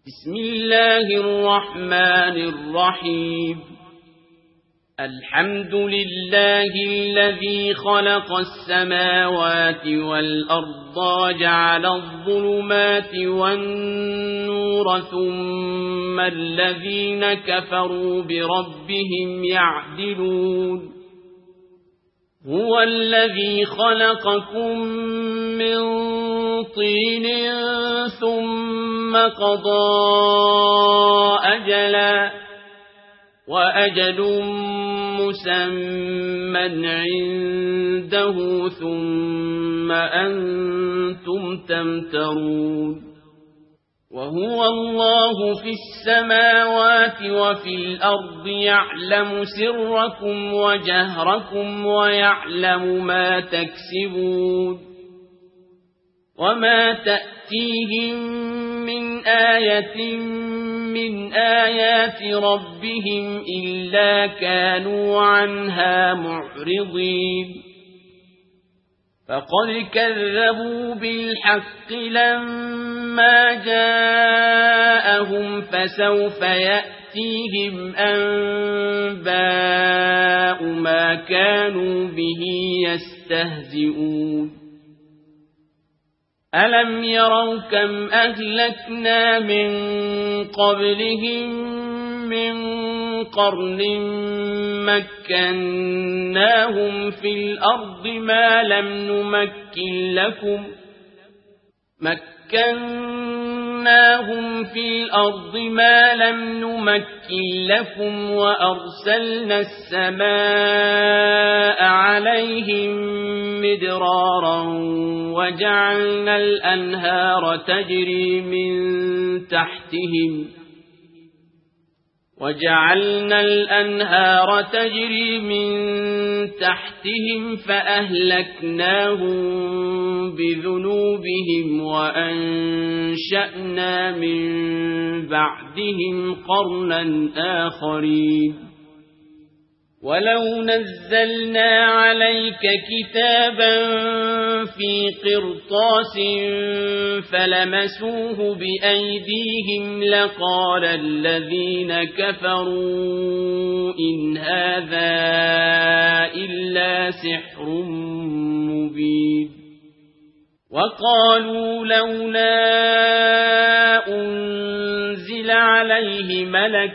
بسم الله الرحمن الرحيم. الحمد لله الذي خلق السماوات والأرض وجعل الظلمات والنور ثم الذين كفروا بربهم يعدلون. هو الذي خلقكم من طين ثم قضى أجلا وأجل مسمى عنده ثم أنتم تمترون. وهو الله في السماوات وفي الأرض يعلم سركم وجهركم ويعلم ما تكسبون. وما تأتيهم من آية من آيات ربهم إلا كانوا عنها معرضين. فقد كذبوا بالحق لما جاءهم فسوف يأتيهم أنباء ما كانوا به يستهزئون. ألم يروا كم أهلكنا من قبلهم من قرن مكناهم في الأرض ما لم نمكن لكم وأرسلنا السماء عليهم مدرارا وجعلنا الأنهار تجري من تحتهم فأهلكناهم بذنوبهم وأنشأنا من بعدهم قرنا آخرين. ولو نزلنا عليك كتابا في قرطاس فلمسوه بأيديهم لقال الذين كفروا إن هذا إلا سحر مبين. وقالوا لولا أنزل عليه ملك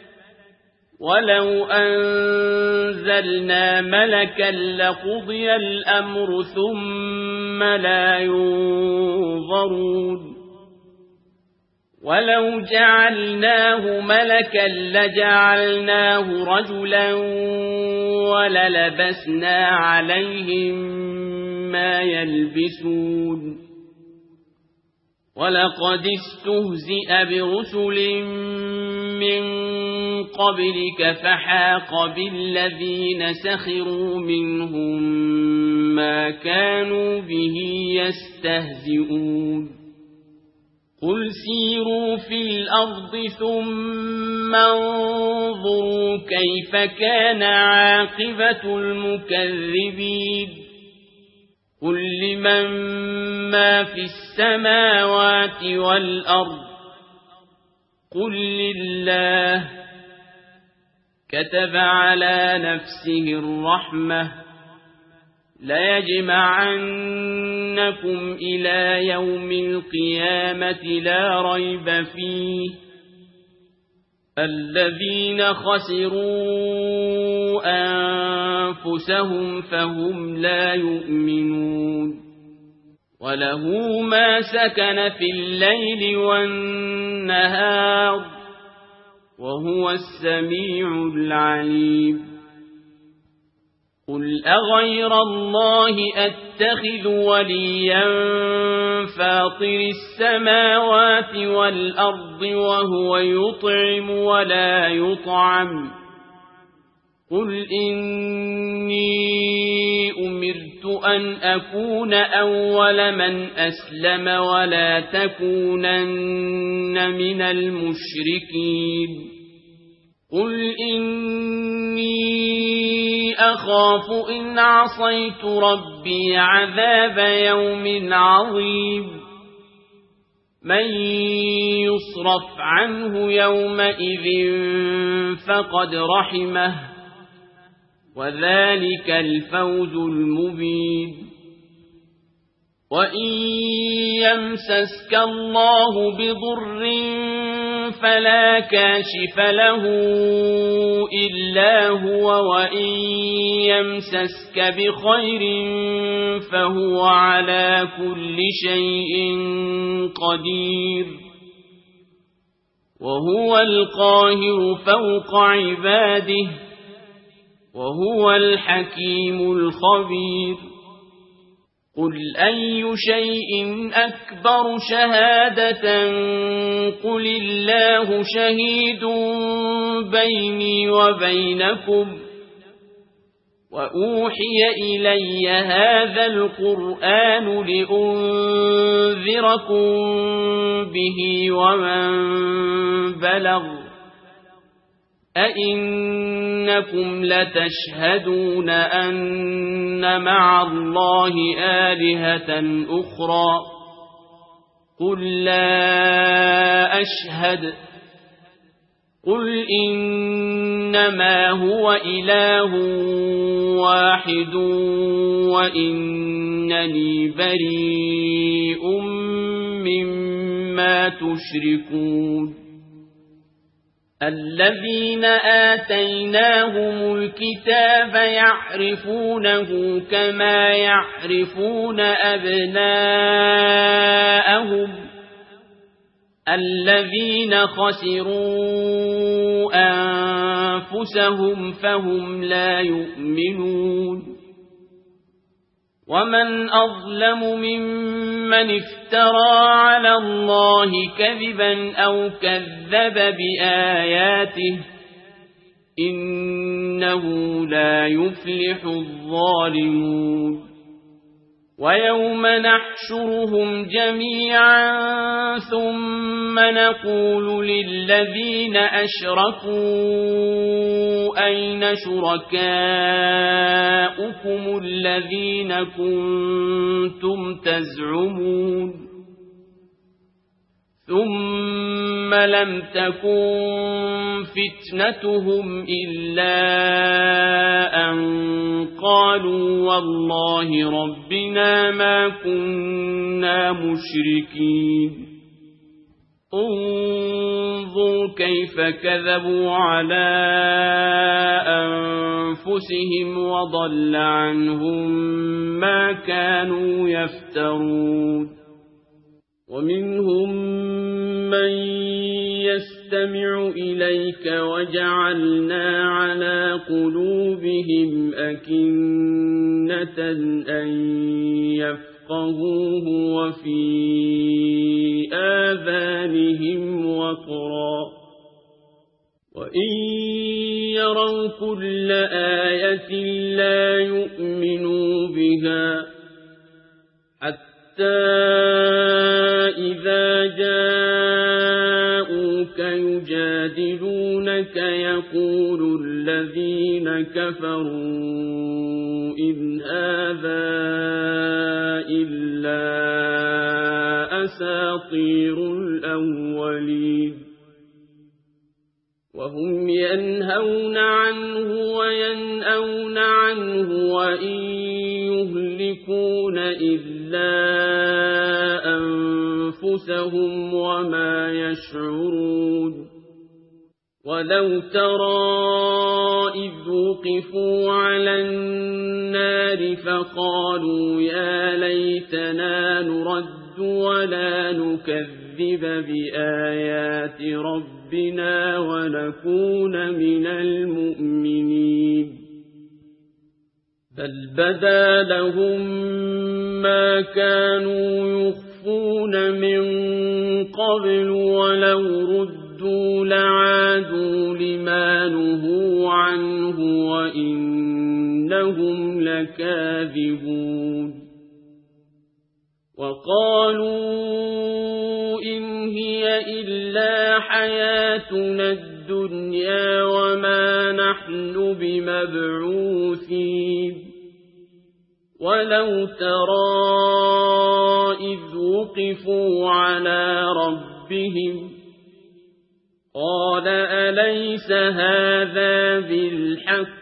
ولو أنزلنا ملكا لقضي الأمر ثم لا ينظرون. ولو جعلناه ملكا لجعلناه رجلا وللبسنا عليهم ما يلبسون. ولقد استهزئ برسل من قبلك فحاق بالذين سخروا منهم ما كانوا به يستهزئون. قل سيروا في الأرض ثم انظروا كيف كان عاقبة المكذبين. قل لمن ما في السماوات والأرض قل لله. كتب على نفسه الرحمة ليجمعنكم إلى يوم القيامة لا ريب فيه الذين خسروا أنفسهم فهم لا يؤمنون. وله ما سكن في الليل والنهار وهو السميع العليم. قل أغير الله أتخذ وليا فاطر السماوات والأرض وهو يطعم ولا يطعم. قل إني أمرت أن أكون أول من أسلم ولا تكونن من المشركين. قل إني أخاف إن عصيت ربي عذاب يوم عظيم. من يصرف عنه يومئذ فقد رحمه وذلك الفوز المبين وإن يمسسك الله بضر فلا كاشف له إلا هو وإن يمسسك بخير فهو على كل شيء قدير وهو القاهر فوق عباده وهو الحكيم الخبير قل أي شيء أكبر شهادة قل الله شهيد بيني وبينكم وأوحي إلي هذا القرآن لأنذركم به ومن بلغ أئنكم لتشهدون أن مع الله آلهة أخرى قل لا أشهد قل إنما هو إله واحد وإنني بريء مما تشركون الذين آتيناهم الكتاب يعرفونه كما يعرفون أبناءهم الذين خسروا أنفسهم فهم لا يؤمنون ومن أظلم ممن افترى على الله كذبا أو كذب بآياته إنه لا يفلح الظالمون ويوم نحشرهم جميعا ثم نقول للذين أشركوا أين شركاؤكم الذين كنتم تزعمون ثم لم تكن فتنتهم إلا أن قالوا والله ربنا ما كنا مشركين انظر كيف كذبوا على أنفسهم وضل عنهم ما كانوا يفترون ومنهم من يستمع إليك وجعلنا على قلوبهم أكنة أن يفقهوه وفي آذانهم وقرا وإن يروا كل آية لا يؤمنوا بها حتى إذا جاءوك يجادلونك يقول الذين كفروا إن هذا إلا أساطير الأولين وهم ينهون عنه وينأون عنه وإن يهلكون إلا أنفسهم وما يشعرون ولو ترى إذ وقفوا على النار فقالوا يا ليتنا نرد ولا نكذب بآيات ربنا ونكون من المؤمنين بل بدا لهم ما كانوا يخفون من قبل ولو ردوا لعادوا لما نهوا عنه وإنهم لكاذبون وقالوا إن هي إلا حياتنا الدنيا وما نحن بمبعوثين ولو ترى إذ وقفوا على ربهم قال أليس هذا بالحق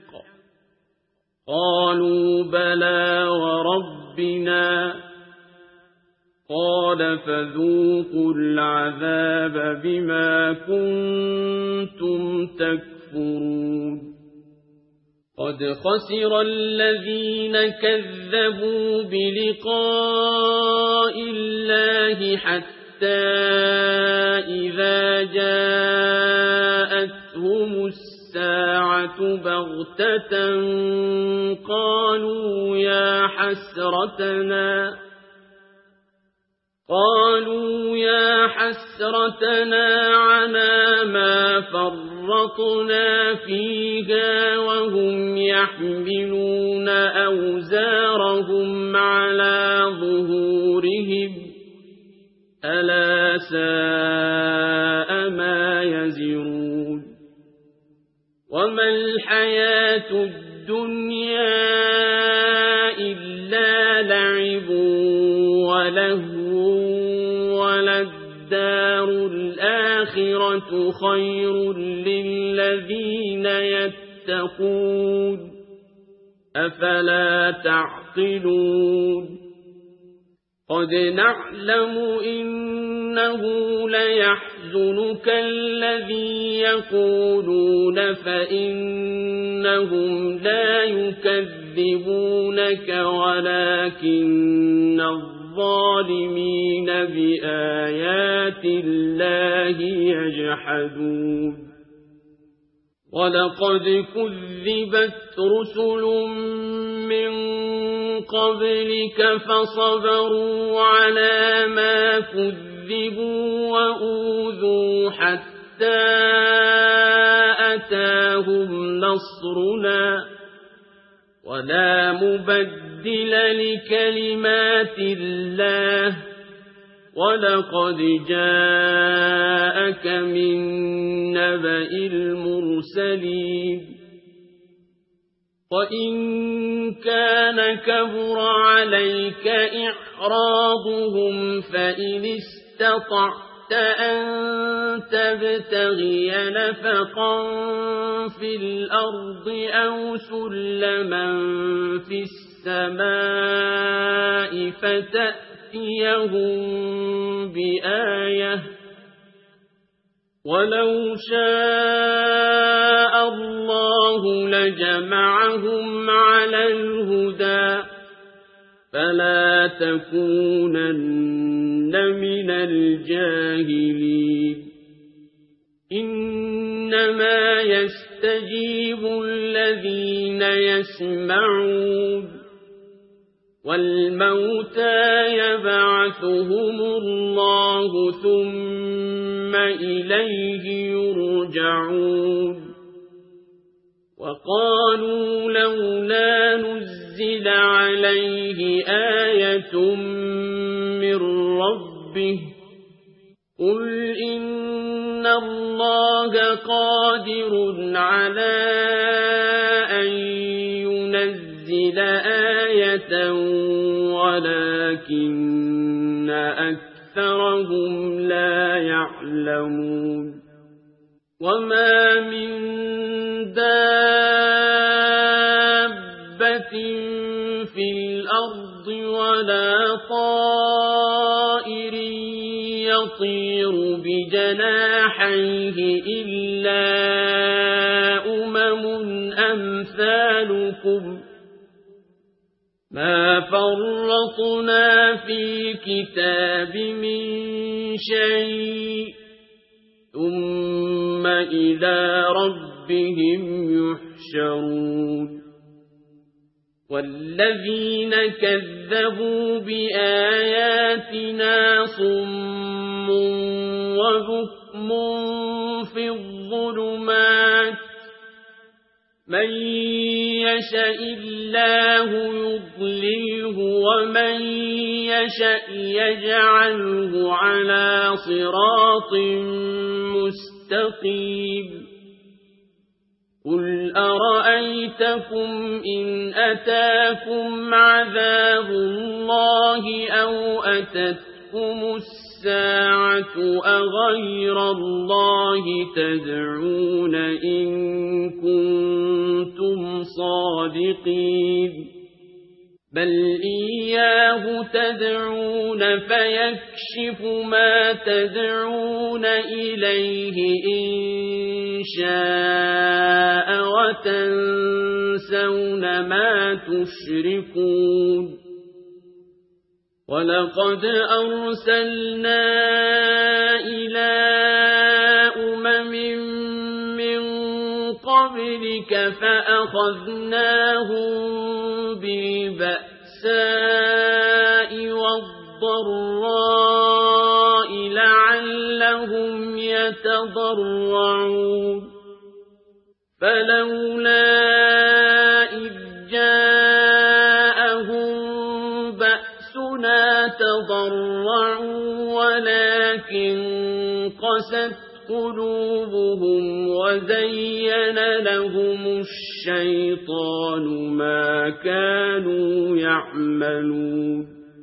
قالوا بلى وربنا قال فذوقوا العذاب بما كنتم تكفرون قد خسر الذين كذبوا بلقاء الله حتى إذا جاءتهم الساعة بغتة قالوا يا حسرتنا على ما فرطنا فيها وهم يحملون أوزارهم على ظهورهم ألا ساء ما يزرون وما الحياة الدنيا إلا لعب ولهو وللدار الآخرة خير للذين يتقون أفلا تعقلون قد نعلم إنه ليحزنك الذي يقولون فإنهم لا يكذبونك ولكن الظالمين بآيات الله يجحدون ولقد كذبت رسل من قبلك فصبروا على ما كذبوا وأوذوا حتى أتاهم نصرنا ولا مبدل لكلمات الله ولقد جاءك من نبأ المرسلين وإن كان كبر عليك إعراضهم فإن استطعت أن تبتغي نفقا في الأرض أو سلما في السماء فتأتيهم بآية ولو شاء الله لجمعهم على الهدى فلا تكونن من الجاهلين إنما يستجيب الذين يسمعون والموتى يبعثهم الله ثم إليه يرجعون وقالوا لولا نزل عليه آية من ربه قل إن الله قادر على أن ينزل آية ولكن أكثرهم لا يعلمون وما من دابة في الأرض ولا طائر يطير بجناحيه إلا أمثالكم ما فرطنا في كتاب من شيء ثم إلى ربهم يحشرون والذين كذبوا بآياتنا صم وبكم في الظلمات من يشاء الله يضلله ومن يشاء يجعله على صراط مستقيم قل أرأيتكم إن أتاكم عذاب الله أو أتتكم الساعة أغير الله تدعون إن كنتم صادقين بل إياه تدعون فيكشف ما تدعون إليه إن شاء وتنسون ما تشركون ولقد أرسلنا إلى من قبلك فأخذناهم بالبأساء والضراء لعلهم يتضرعون فلولا إذ جاءهم بأسنا تضرعوا ولكن قست قلوبهم وزين لهم الشيطان ما كانوا يعملون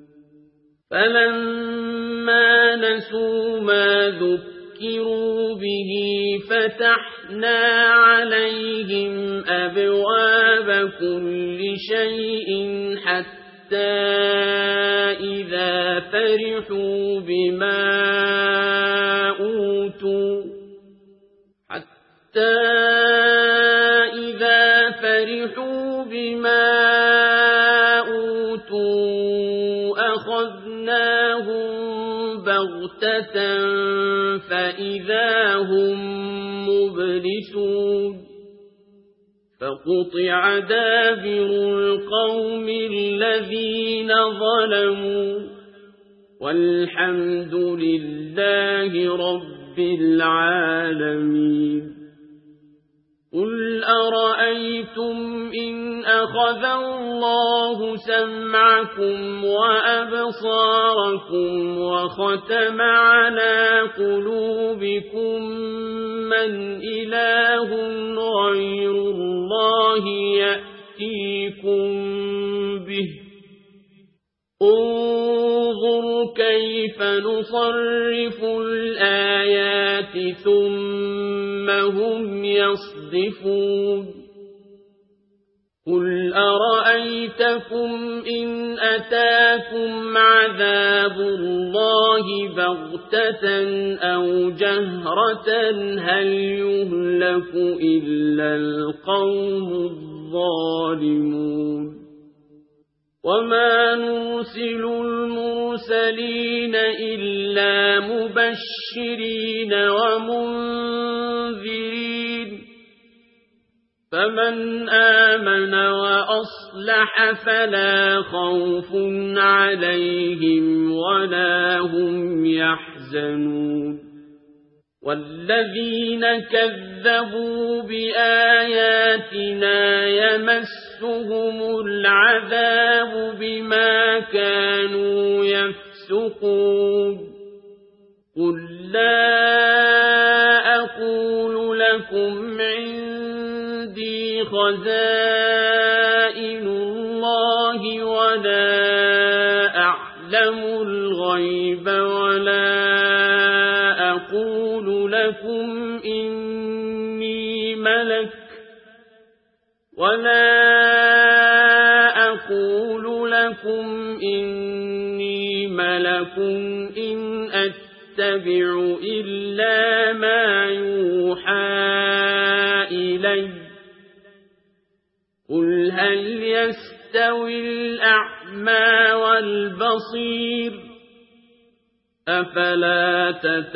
فلما نسوا ما ذكروا به فتحنا عليهم أبواب كل شيء حتى إذا فرحوا بما أوتوا أخذناهم بغتة فإذا هم مبلسون فقطع دابر القوم الذين ظلموا والحمد لله رب العالمين قل أرأيتم إن أخذ الله سمعكم وأبصاركم وختم على قلوبكم من إله غير الله يأتيكم به انظر كيف نصرف الآيات ثم هم يصدفون قل أرأيتكم إن أتاكم عذاب الله بغتة أو جهرة هل يهلك إلا القوم الظالمون وما نرسل المرسلين إلا مبشرين ومنذرين فمن آمن وأصلح فلا خوف عليهم ولا هم يحزنون والذين كذبوا بآياتنا يمسهم العذاب بما كانوا يفسقون قل لا أقول لكم عندي خزائن الله ولا أعلم الغيب ولا أقول لكم إني ملك إن أتبع إلا ما يوحى إلي قل هل يستوي الأعمى والبصير أفلا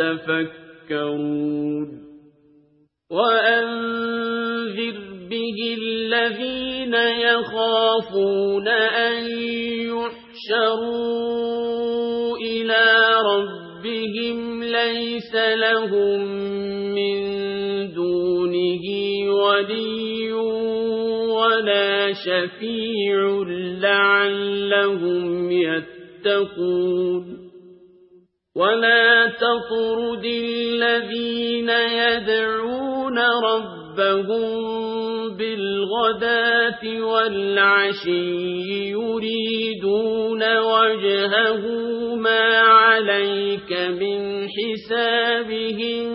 تتفكرون وأنذر به الذين يخافون أن يحشروا إلى ربهم ليس لهم من دونه ولي ولا شفيع لعلهم يتقون ولا تطرد الذين يدعون ربهم بالغداة والعشي يريدون وجهه ما عليك من حسابهم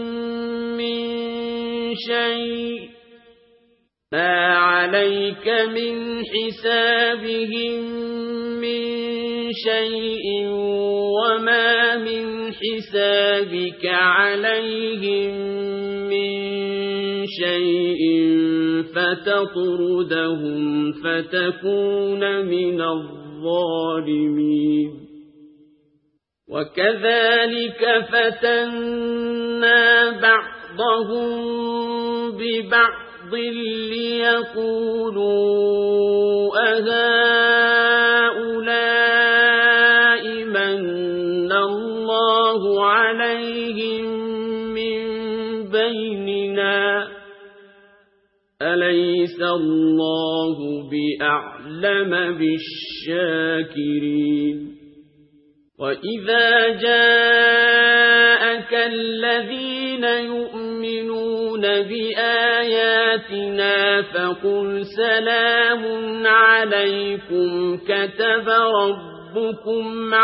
من شيء وما من حسابك عليهم من شيء فتطردهم فتكون من الظالمين وكذلك فتنا بعضهم ببعض ليقولوا أهؤلاء من الله عليهم من بيننا أليس الله بأعلم بالشاكرين وإذا جاءك الذين يؤمنون بآياتنا فقل سلام عليكم كتب ربكم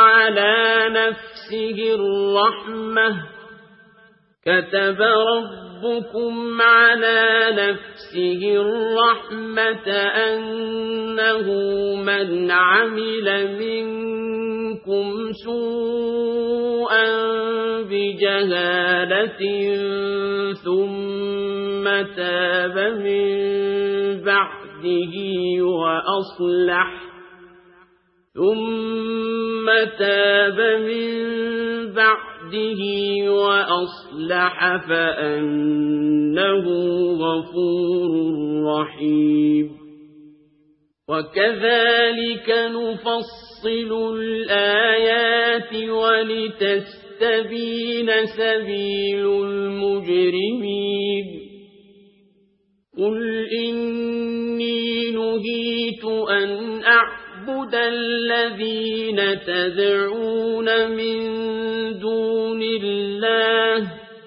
على نفسه الرحمة أنه من عمل منكم سوءا بجهالة ثم تاب من بعده وأصلح فأنه غفور رحيم وكذلك نفصل الآيات ولتستبين سبيل المجرمين قل إني نهيت أن أعبد الذين تدعون من دون الله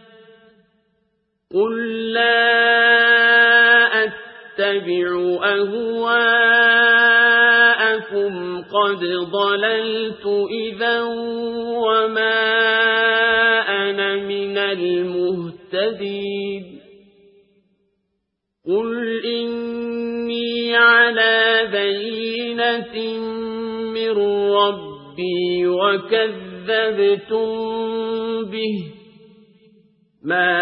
قل لا أتبع أهواءكم قد ضللت إذا وما أنا من المهتدين قل إني على بينة من ربي وكذبتم به ما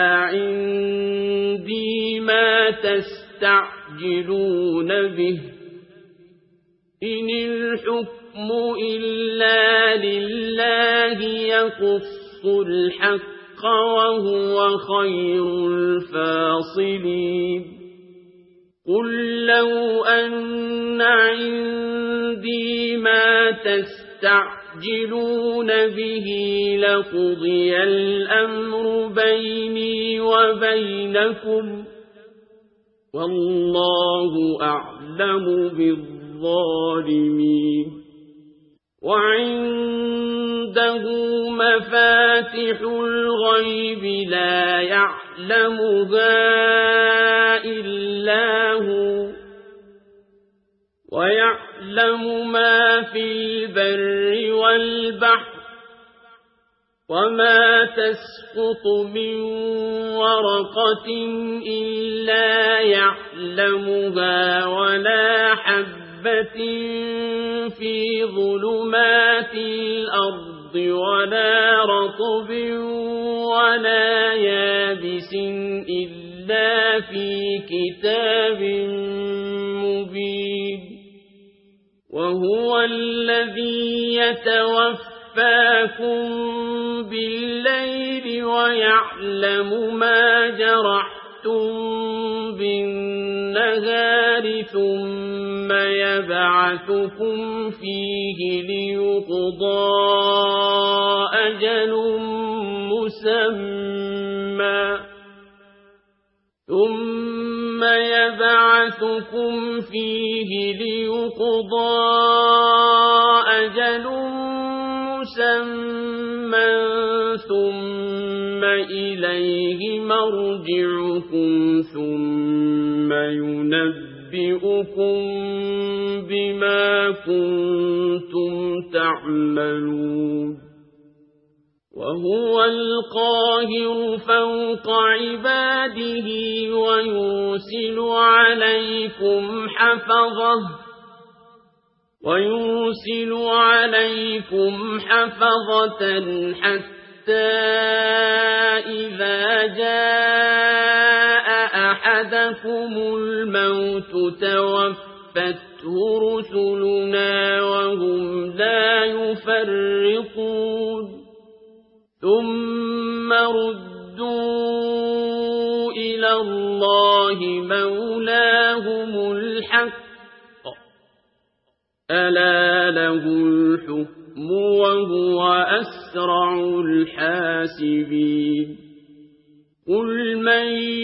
عندي ما تستعجلون به إن الحكم إلا لله يقص الحق وهو خير الفاصلين قل لو أن عندي ما تستعجلون به لقضي الأمر بيني وبينكم والله أعلم بالظالمين وعنده مفاتح الغيب لا يعلمها إلا هو ويعلم ما في البر والبحر وما تسقط من ورقة إلا يعلمها ولا حبة في ظلمات الأرض ولا رطب ولا يابس إلا في كتاب مبين وهو الذي يتوفاكم بالليل ويعلم ما جرحتم بالنهار ثم يبعثكم فيه ليقضى أجل مسمى ثم إليه مرجعكم ثم ينبئكم بما كنتم تعملون وهو القاهر فوق عباده ويرسل عليكم حفظة حتى إذا جاء أحدكم الموت توفته رسلنا وهم لا يفرطون ثم ردوا إلى الله مولاهم الحق ألا له الحكم وهو أسرع الحاسبين قل من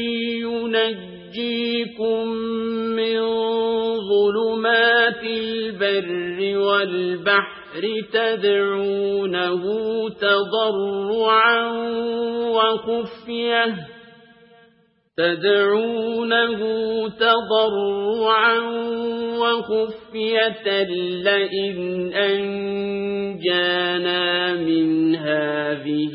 ينجيكم من ظلمات البر والبحر تدعونه تضرعا وخفية لئن أنجانا من هذه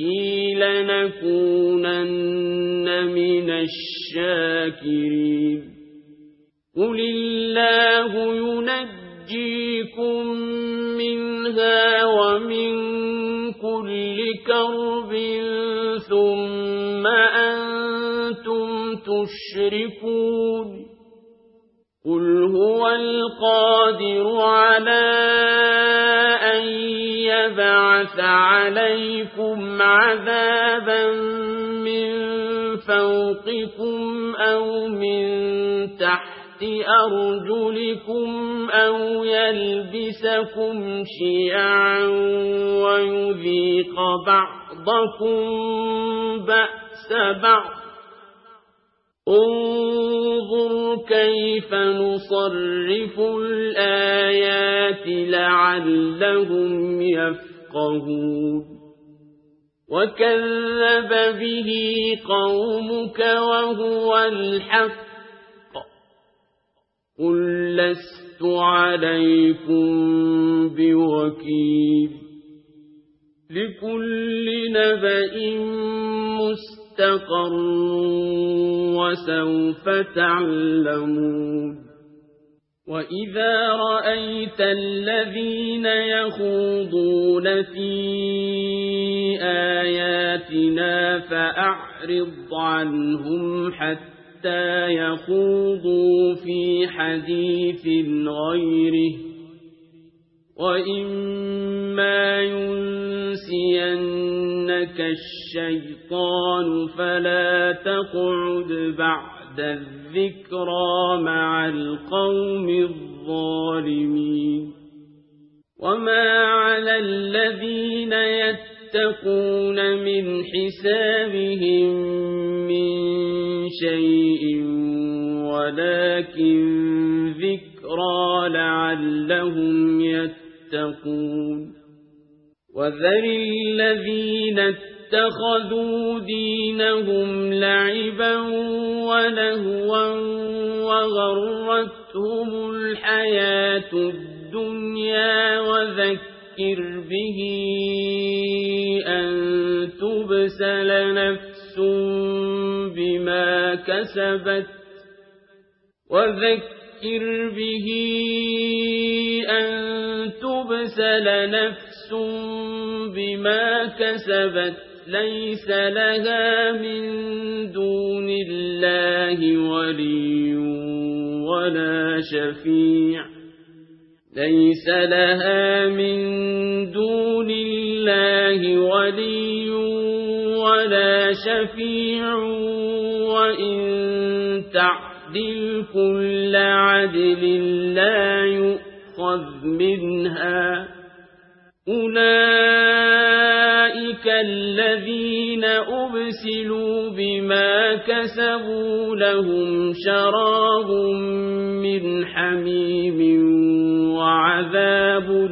لنكونن من الشاكرين قل الله ينجيكم منها ومن كل كرب ثم أنتم تشركون قل هو القادر على أن يبعث عليكم عذابا من فوقكم أو من تحت أرجلكم أو يلبسكم شيعا ويذيق بعضكم بأس بعض انظر كيف نصرف الآيات لعلهم يفقهون وكذب به قومك وهو الحق قل لست عليكم بوكيل لكل نبأ مستقر وسوف تعلمون وإذا رأيت الذين يخوضون في آياتنا فأعرض عنهم حتى يخوضوا في حديث غيره وإما ينسينك الشيطان فلا تقعد بعد الذكرى مع القوم الظالمين وما على الذين يتقون من حسابهم من شيء ولكن ذكرى لعلهم يتقون وذر الذين اتخذوا دينهم لعبا ولهوا وغرتهم الحياة الدنيا وذكر به أن تبسل نفس بما كسبت ليس لها من دون الله ولي ولا شفيع وإن تعدل كل عدل لا يؤخذ منها أولئك الذين أبسلوا بما كسبوا لهم شراب من حميم وعذاب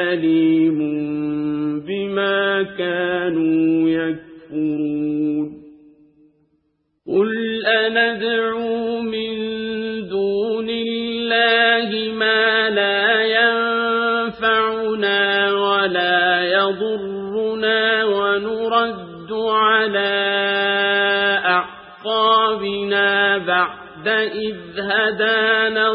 أليم بما كانوا يكفرون قل أندعو من دون الله ما لا ينفعنا ولا يضرنا ونرد على أعقابنا بعد إذ هدانا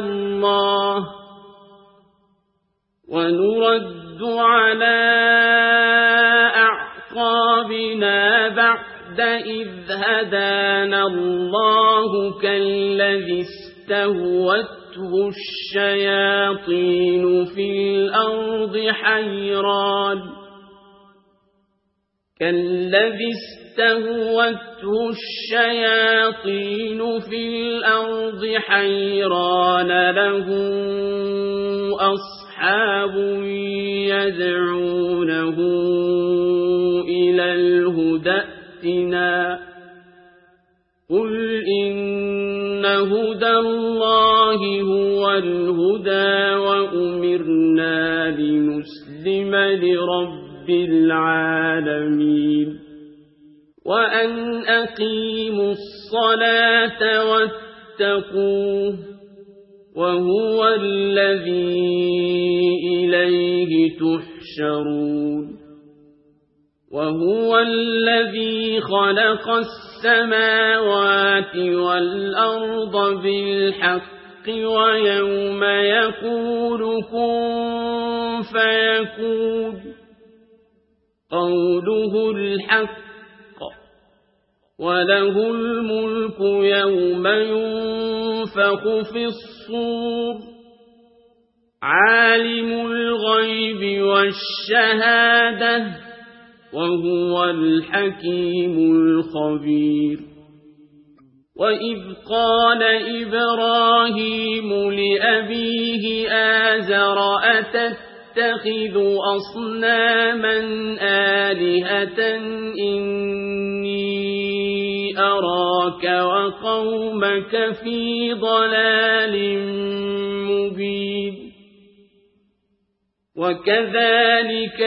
الله كالذي استهوته الشياطين في الأرض حيران له أصحاب يدعونه إلى الهدى ائتنا قل إن هدى الله هو الهدى وأمرنا لنسلم لرب العالمين وأن أقيموا الصلاة واتقوه وهو الذي إليه تحشرون وهو الذي خلق السماوات والأرض بالحق ويوم يقول كن فيكون قوله الحق وله الملك يوم ينفخ في الصور عالم الغيب والشهادة وهو الحكيم الخبير وإذ قال إبراهيم لأبيه آزر أتتخذ أصناما آلهة إني أراك وقومك في ضلال مبين وكذلك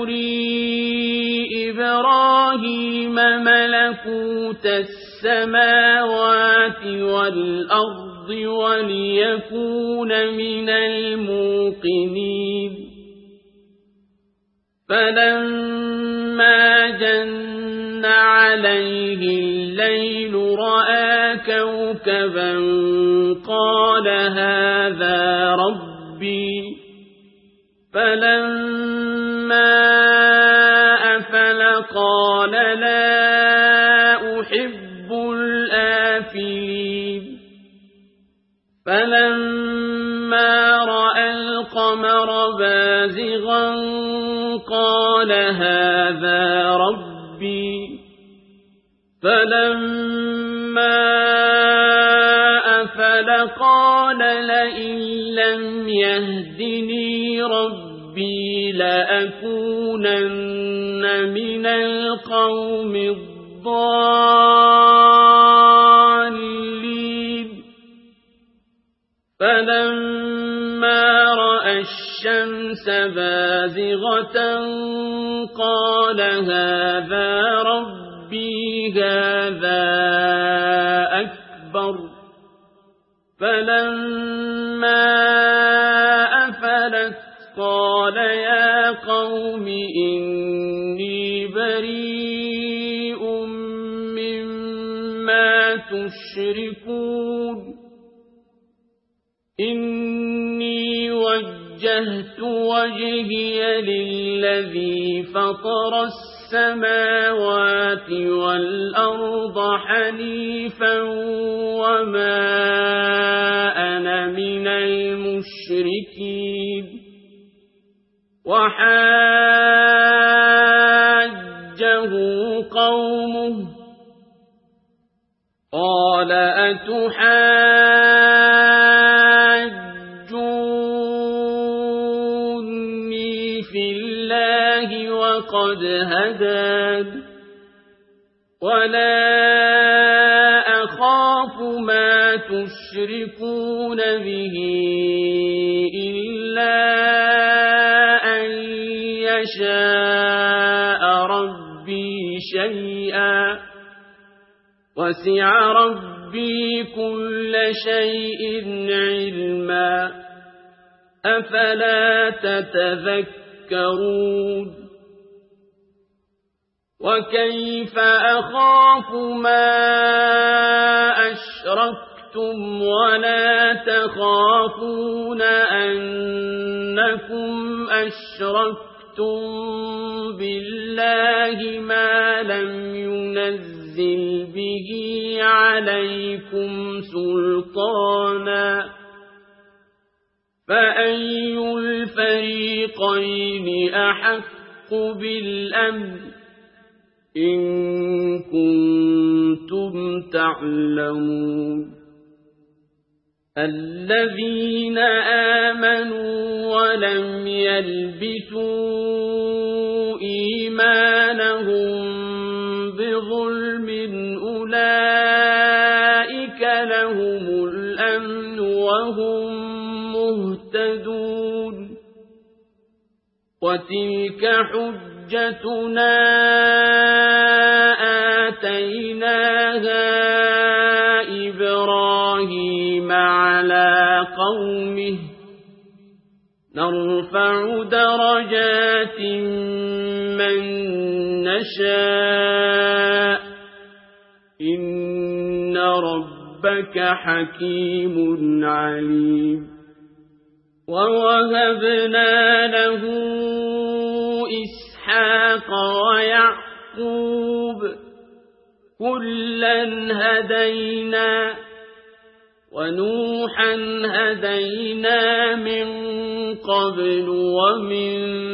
نري إبراهيم ملكوت السماوات والأرض وليكون من الموقنين فلما جن عليه الليل رأى كوكبا قال هذا ربي فلما أفل قال لا أحب الآفلين فلما رأى القمر بازغا قال هذا ربي فلما أفل قال لئن لم يهدني ربي لأكونن من القوم الضالين فلما رأى الشمس بازغة قال هذا ربي هذا أكبر فلما أفلت قال يا قوم إني بريء مما تشركون إني وجهت وجهي للذي فطر السماوات والأرض حنيفا وما أنا من المشركين وحاجه قومه قال أتحاجوني في الله وقد هدان ولا أخاف ما تشركون به إلا أن يشاء ربي شيئا وسع ربي كل شيء علما أفلا تتذكرون وكيف أخاف ما أشركتم ولا تخافون أنكم أشركتم بالله ما لم ينزل به عليكم سلطانا فأي الفريقين أحق بالأمن إن كنتم تعلمون الذين آمنوا ولم يلبسوا إيمانهم بظلم أولئك لهم الأمن وهم مهتدون وتلك حجتنا آتيناها إبراهيم على قومه نرفع درجات من نشاء إن ربك حكيم عليم ووهبنا له إسحاق ويعقوب كلا هدينا ونوحا هدينا من قبل ومن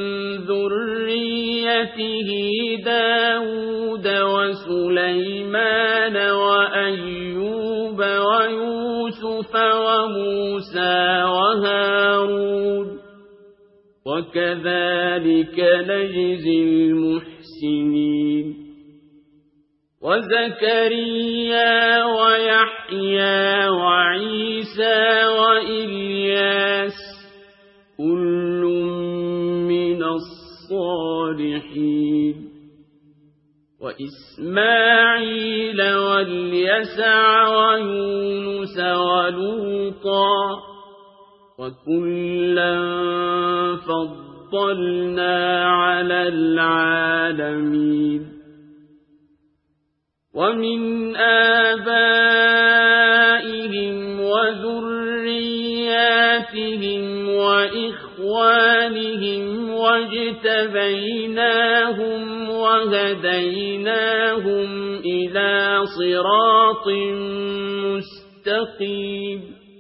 ذريته داود وسليمان وأيوب ويوسف وموسى وهارون وكذلك نجزي المحسنين وزكريا ويحيى وعيسى وإلياس كل من الصالحين وإسماعيل واليسع ويونس ولوطا وكلا فضلنا على العالمين ومن آبائهم وذرياتهم وإخوانهم واجتبيناهم وهديناهم إلى صراط مستقيم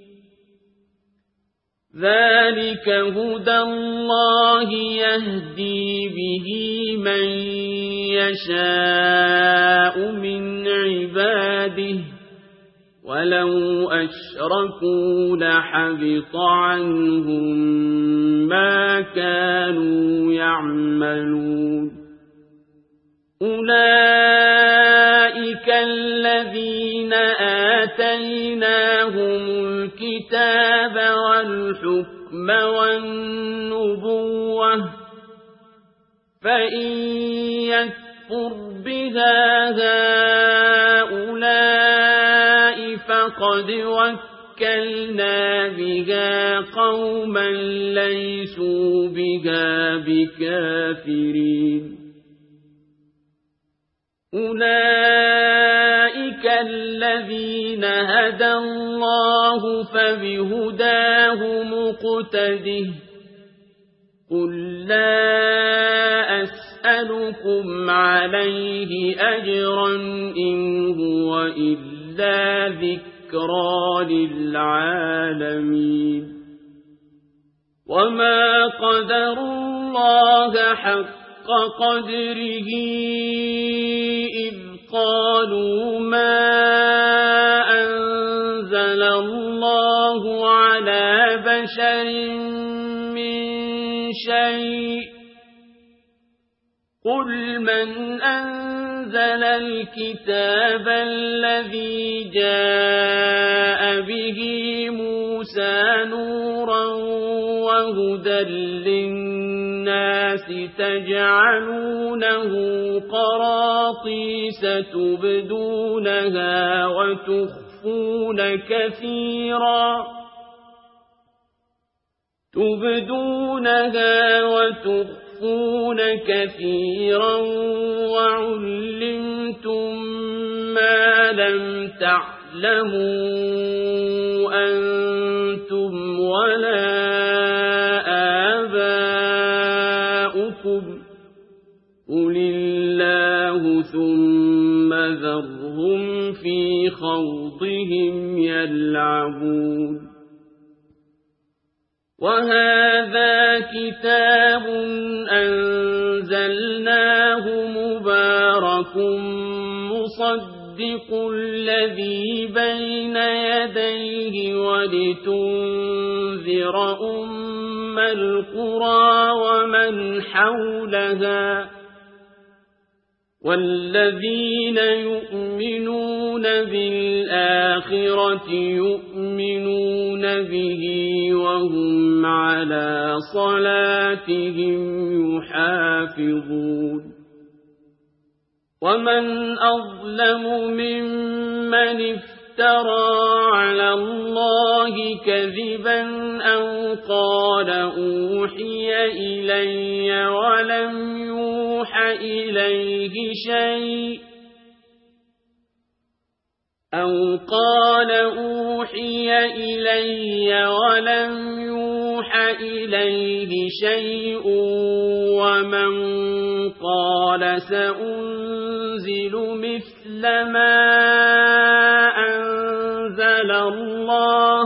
ذلك هدى الله يهدي به من يشاء من عباده ولو أشركوا لحبط عنهم ما كانوا يعملون أولئك الذين آتيناهم الكتاب والحكم والنبوة فإن يكفر بها هؤلاء فقد وكلنا بها قوما ليسوا بها بكافرين أولئك الذين هدى الله فبهداه مقتده قل لا أسألكم عليه أجرا إن هو إلا ذكرى للعالمين وما قدروا الله حق قدره إذ قالوا ما أنزل الله على بشر من شيء قل من أنزل الكتاب الذي جاء به موسى نورا وهدى للناس الناس تجعلونه قراطيس تبدونها وتخفون كثيرا وعلمتم ما لم تعلموا أنتم ولا آباؤكم قل الله ثم ذرهم في خوضهم يلعبون وهذا كتاب أنزلناه مبارك مصدق الذي بين يديه ولتنذر أم القرى ومن حولها والذين يؤمنون بالآخرة يؤمنون به وهم على صلاتهم يحافظون ومن أظلم ممن افترى على الله كذبا أو قال أوحي إلي ولم يوح إليه شيء ومن قال سأنزل مثل ما أنزل الله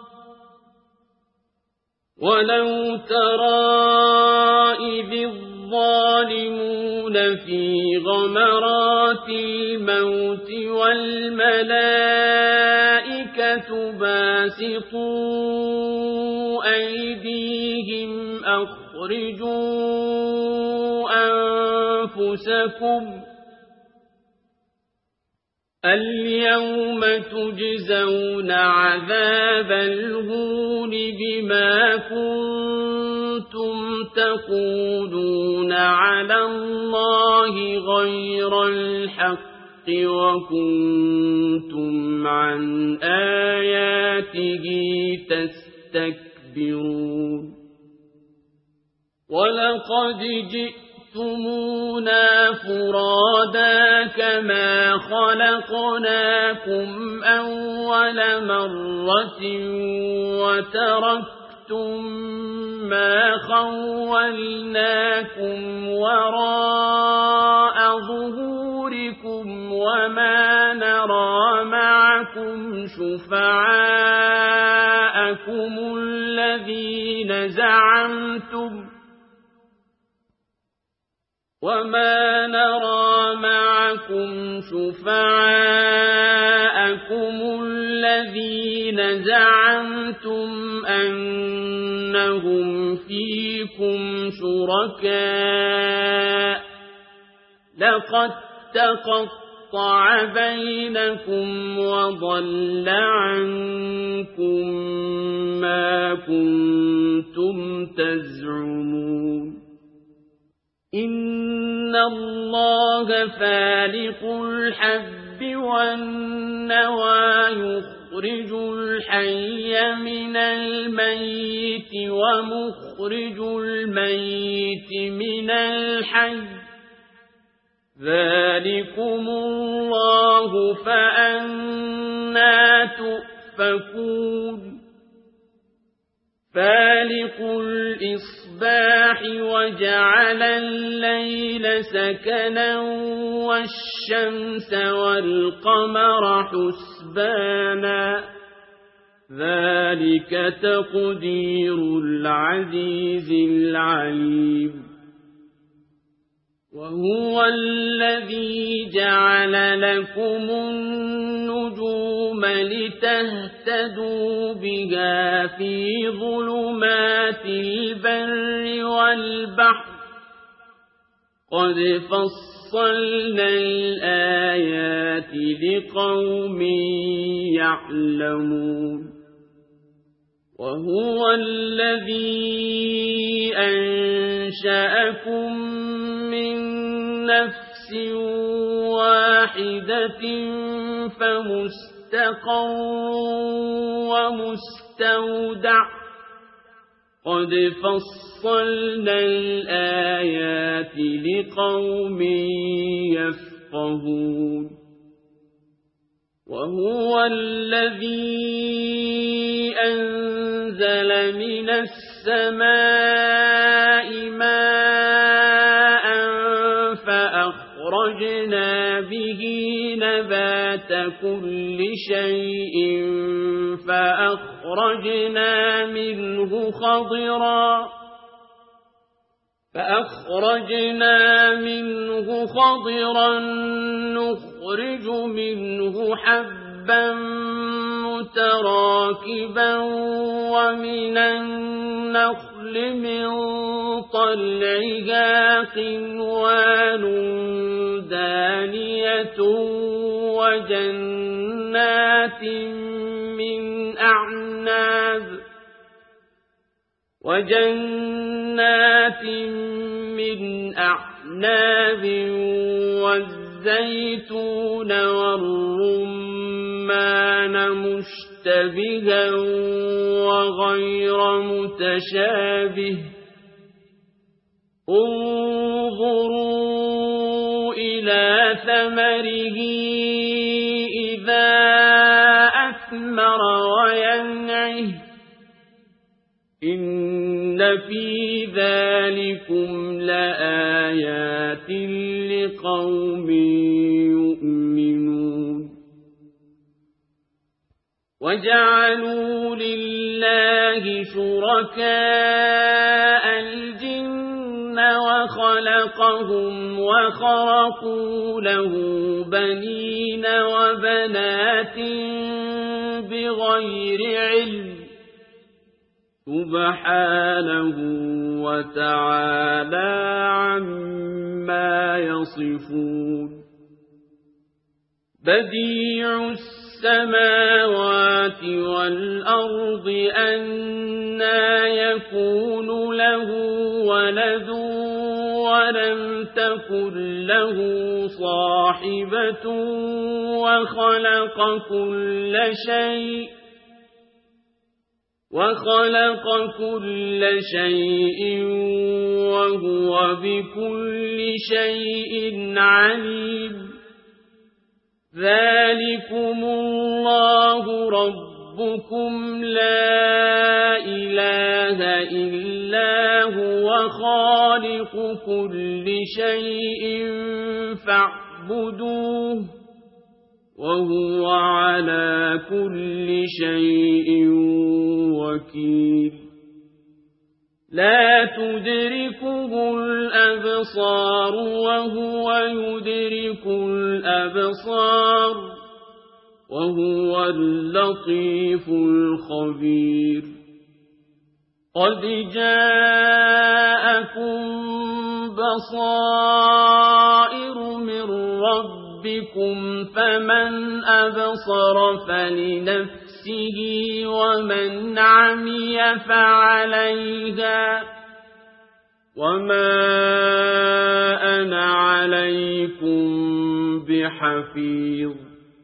ولو ترى إذ الظالمون في غمرات الموت والملائكة باسطوا أيديهم أخرجوا أنفسكم اليوم تجزون عذاب الهون بما كنتم تقولون على الله غير الحق وكنتم عن آياته تستكبرون ولقد جئتمونا فرادا كما خلقناكم أول مرة وتركتم ما خولناكم وراء ظهوركم وما نرى معكم شفعاءكم الذين زعمتم أنهم فيكم شركاء لقد تقطع بينكم وضل عنكم ما كنتم تزعمون إن الله فالق الحب والنوى يخرج الحي من الميت ومخرج الميت من الحي ذلكم الله فأنى تؤفكون فالق الإصباح وجعل الليل سكنا والشمس والقمر حسبانا ذلك تقدير العزيز العليم وهو الذي جعل لكم النجوم لتهتدوا بها في ظلمات البر والبحر قد فصلنا الآيات لقوم يعلمون وهو الذي أنشأكم من نفس واحدة فمستقر ومستودع قد فصلنا الآيات لقوم يفقهون وهو الذي أنزل من السماء ماء فأخرجنا به نبات كل شيء فأخرجنا منه خضرا نخرج منه حبا متراكبا ومن النخل من طلعها قنوان دانية وجنات من أعناب والزيتون والرمان مشتبها وغير متشابه انظروا إلى ثمره إذا أثمر وينعه إن في ذلكم لآيات لقوم يؤمنون وجعلوا لله شركاء الجن وخلقهم وخرقوا له بنين وبنات بغير علم سبحانه وتعالى عما يصفون بديع السماوات والأرض أنى يكون له ولد ولم تكن له صاحبة وخلق كل شيء وهو بكل شيء عليم ذلكم الله ربكم لا إله إلا هو خالق كل شيء فاعبدوه وهو على كل شيء وكيل لا تدركه الأبصار وهو يدرك الأبصار وهو اللطيف الخبير قد جاءكم بصائر من ربكم فمن أبصر فلنفسه ومن عمي فعليها وما أنا عليكم بحفيظ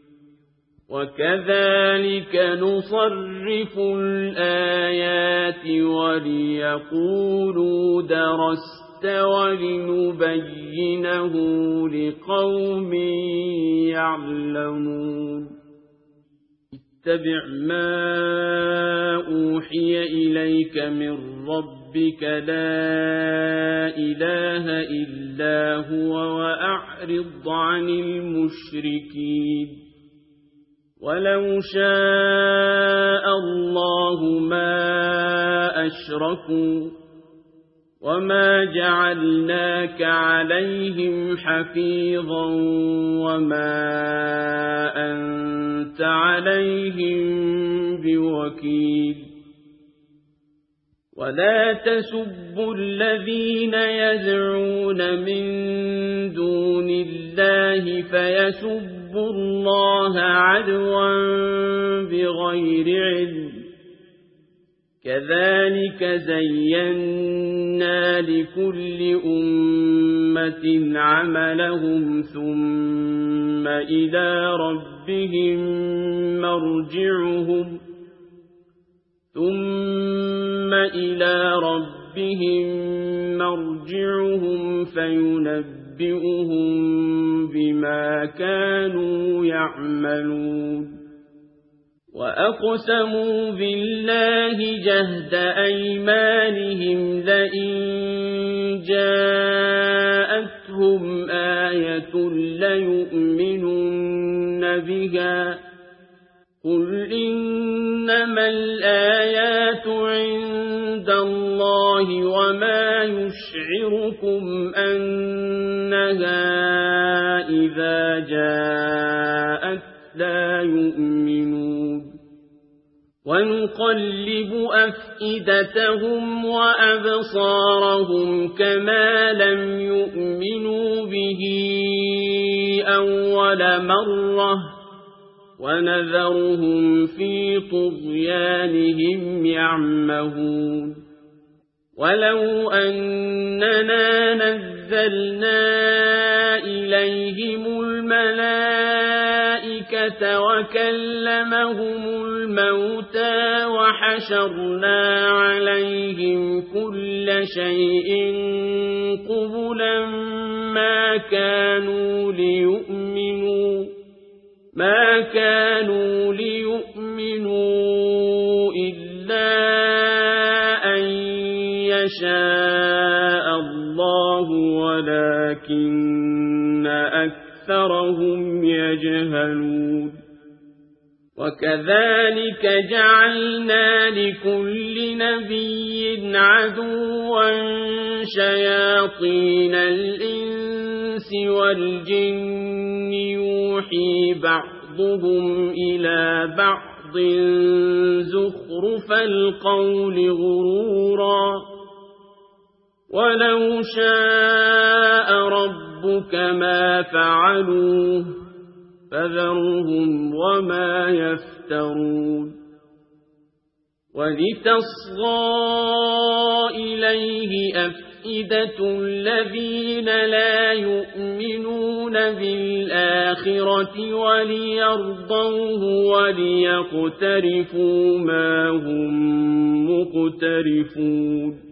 وكذلك نصرف الآيات وليقولوا درست ولنبينه لقوم يعلمون اتبع ما أوحي إليك من ربك لا إله إلا هو وأعرض عن المشركين ولو شاء الله ما أشركوا وما جعلناك عليهم حفيظا وما أنت عليهم بوكيل ولا تسبوا الذين يدعون من دون الله فيسبوا الله عدوا بغير علم كذلك زينا لكل أمة عملهم ثم إلى ربهم مرجعهم فينبئهم بما كانوا يعملون وأقسموا بالله جهد أيمانهم لئن جاءتهم آية ليؤمنن بها قل إنما الآيات عند الله وما يشعركم أنها إذا جاءت لا يؤمنون ونقلب أفئدتهم وأبصارهم كما لم يؤمنوا به أول مرة ونذرهم في طغيانهم يعمهون ولو أننا نزلنا إليهم الملائكة وكلمهم الموتى وحشرنا عليهم كل شيء قبلا ما كانوا ليؤمنوا إلا أن يشاء الله ولكن أكثرهم يجهلون وكذلك جعلنا لكل نبي عدوا شياطين الإنس والجن يوحي بعضهم إلى بعض زخرف القول غرورا ولو شاء ربك ما فعلوه فذرهم وما يفترون ولتصغى إليه أفئدة الذين لا يؤمنون بالآخرة وليرضوه وليقترفوا ما هم مقترفون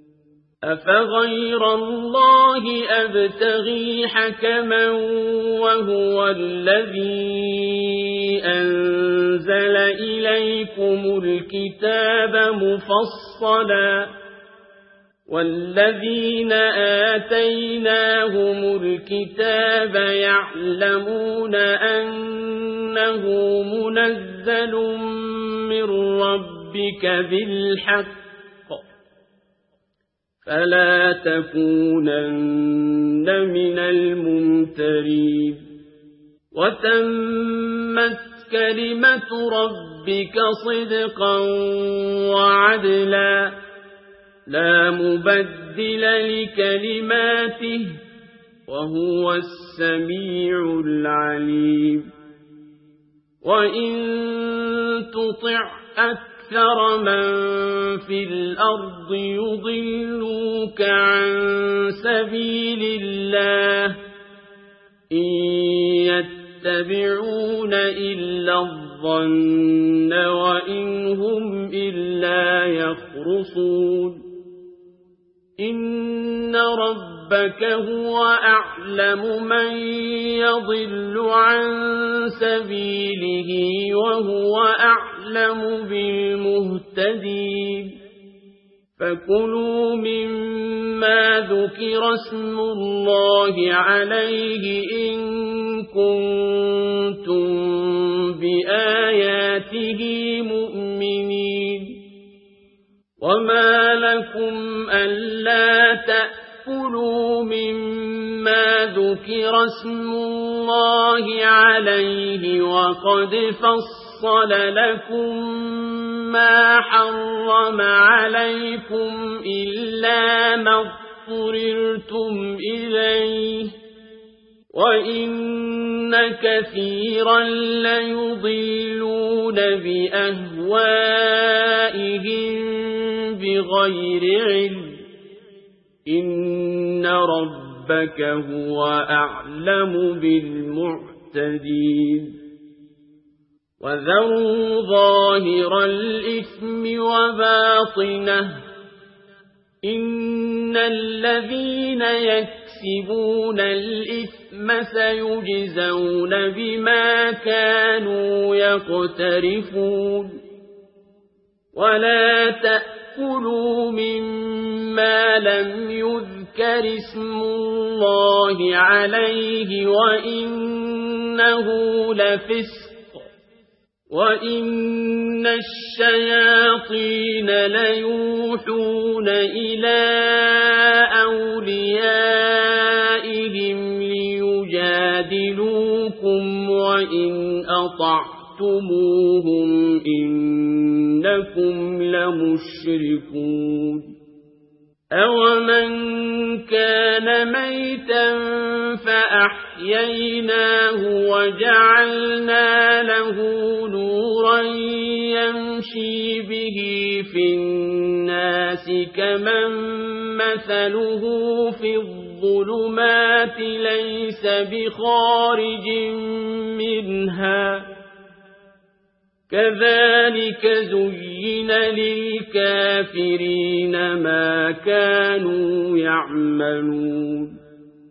أفغير الله أبتغي حكما وهو الذي أنزل إليكم الكتاب مفصلا والذين آتيناهم الكتاب يعلمون أنه منزل من ربك بالحق فلا تكونن من الممترين وتمت كلمة ربك صدقا وعدلا لا مبدل لكلماته وهو السميع العليم وإن تطع أكثر من في الأرض يضلوك عن سبيل الله إن يتبعون إلا الظن وإن هم إلا يخرصون إن ربك هو أعلم من يضل عن سبيله وهو أعلم بالمهتدين فكلوا مما ذكر اسم الله عليه إن كنتم بآياته مؤمنين وما لكم ألا تأكلوا مما ذكر اسم الله عليه وقد فصل لكم ما حرم عليكم إلا ما اضطررتم إليه وإن كثيرا ليضلون بأهوائهم بغير علم إن ربك هو أعلم بالمعتدين وذروا ظاهر الإثم وباطنه إن الذين يكسبون الإثم سيجزون بما كانوا يقترفون ولا تأكلوا مما لم يذكر اسم الله عليه وإنه لفسق وإن الشياطين ليوحون إلى أوليائهم ليجادلوكم وإن أطعتموهم إنكم لمشركون أَوَمَنْ كَانَ مَيْتًا فَأَحْيَيْنَاهُ وَجَعَلْنَا لَهُ نُورًا يَمْشِي بِهِ فِي النَّاسِ كَمَنْ مَثَلُهُ في الظُّلُمَاتِ لَيْسَ بِخَارِجٍ مِنْهَا كذلك زين للكافرين ما كانوا يعملون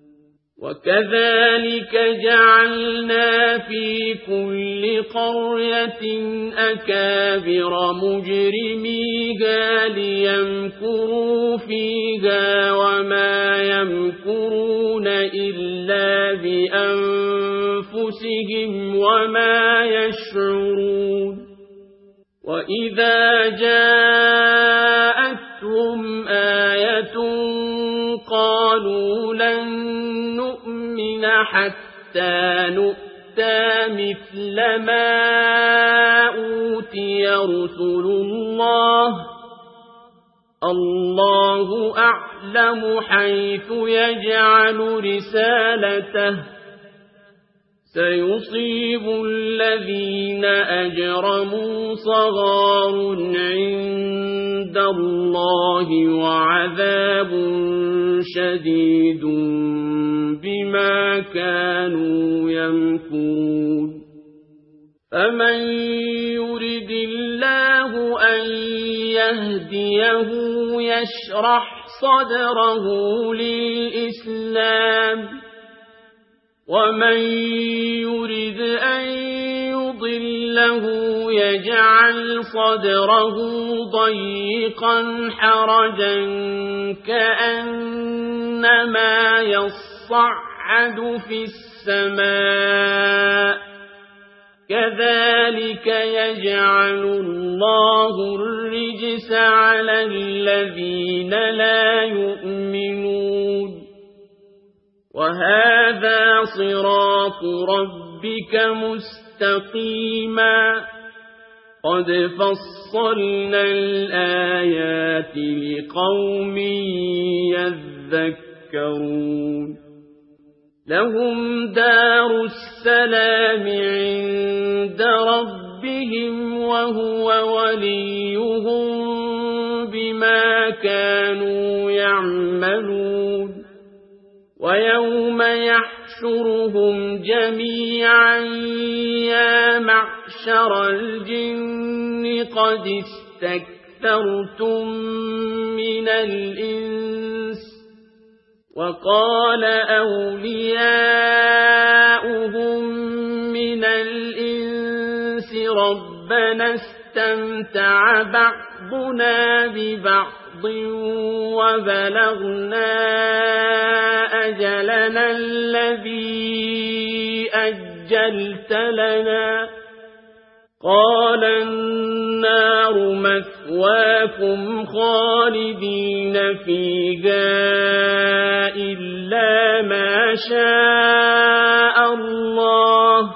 وكذلك جعلنا في كل قرية أكابر مجرميها ليمكروا فيها وما يمكرون إلا بأنفسهم وما يشعرون وإذا جاءتهم آية قالوا لن نؤمن حتى نؤتى مثل ما أوتي رسل الله أعلم حيث يجعل رسالته سيصيب الذين أجرموا صغار عند الله وعذاب شديد بما كانوا يمكرون فمن يرد الله أن يهديه يشرح صدره للإسلام ومن يرد أن يضله يجعل صدره ضيقا حرجا كأنما يصعد في السماء كذلك يجعل الله الرجس على الذين لا يؤمنون وهذا صراط ربك مستقيما قد فصلنا الآيات لقوم يذكرون لهم دار السلام عند ربهم وهو وليهم بما كانوا يعملون ويوم يحشرهم جميعا يا معشر الجن قد استكثرتم من الإنس وقال أولياؤهم من الإنس ربنا استمتع بعضنا ببعض وبلغنا أجلنا الذي أجلت لنا قال النار مثواكم خالدين فيها إلا ما شاء الله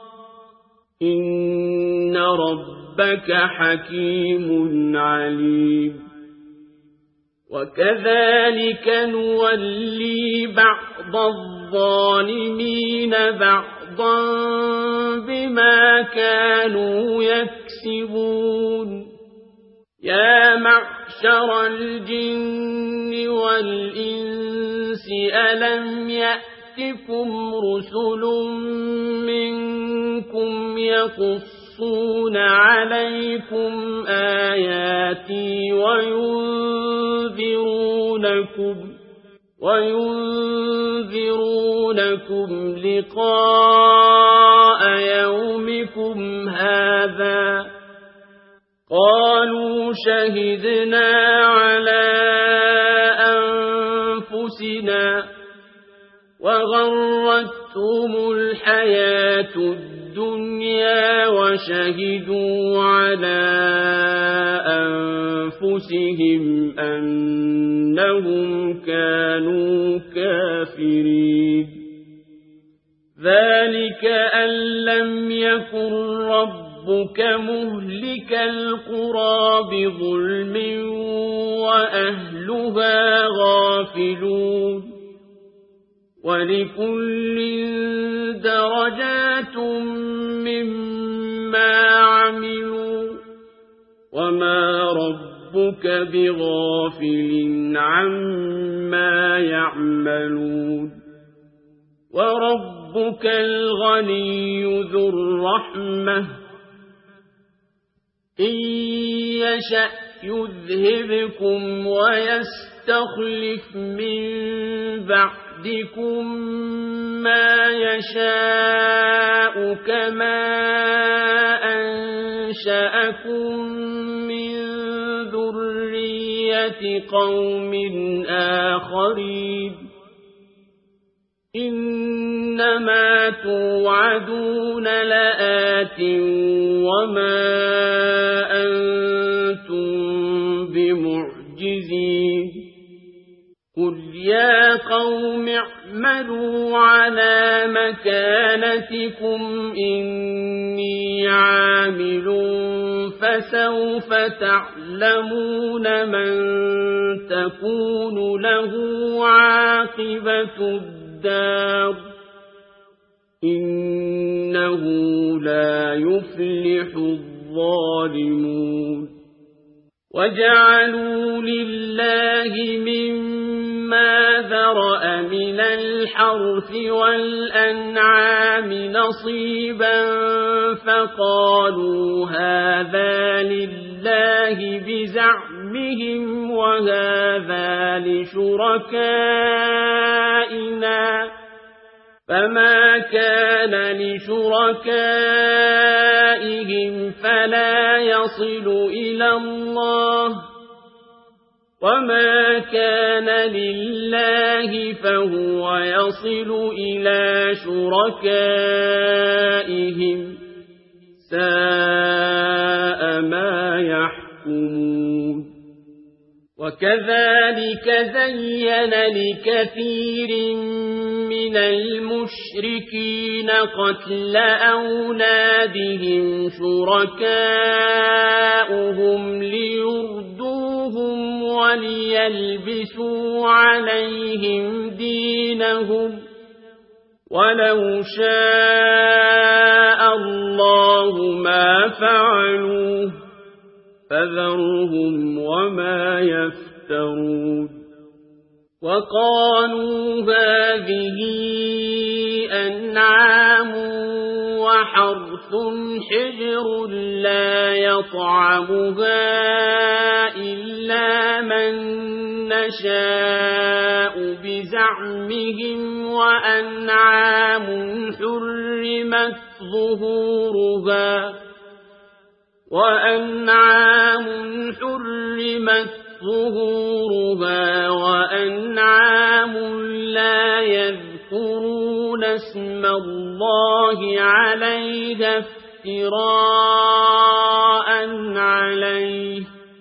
إن ربك حكيم عليم وكذلك نولي بعض الظالمين بعضا بما كانوا يكسبون يا معشر معشر الجن والإنس ألم يأتكم رسل منكم يقصون عليكم آياتي وينذرونكم لقاء يومكم هذا قالوا شهدنا على أنفسنا وغرتهم الحياة الدنيا وشهدوا على أنفسهم أنهم كانوا كافرين ذلك أن لم يكن ربك مهلك القرى بظلم وأهلها غافلون ولكل درجات مما عملوا وما ربك بغافل عما يعملون وربك الغني ذو الرحمة إن يشأ يذهبكم ويستخلف من بعدكم ما يشاء كما أنشأكم من ذرية قوم آخرين إنما توعدون لآت وما أنتم بمعجزين قل يا قوم اعملوا على مكانتكم إني عامل فسوف تعلمون من تكون له عاقبة الدار إنه لا يفلح الظالمون وجعلوا لله مما ذرأ من الحرث والأنعام نصيبا فقالوا هذا لله بزعمهم وهذا لشركائنا فما كان لشركائهم فلا يصل إلى الله وما كان لله فهو يصل إلى شركائهم ساء ما يحكمون وكذلك زين لكثير من المشركين قتل أولادهم شركاؤهم ليردوهم وليلبسوا عليهم دينهم ولو شاء الله ما فعلوه فذرهم وما يفترون وقالوا هذه أنعام وحرث حجر لا يطعمها إلا من نشاء بزعمهم وأنعام حرمت ظهورها وأنعام لا يذكرون اسم الله عليها افتراء عليه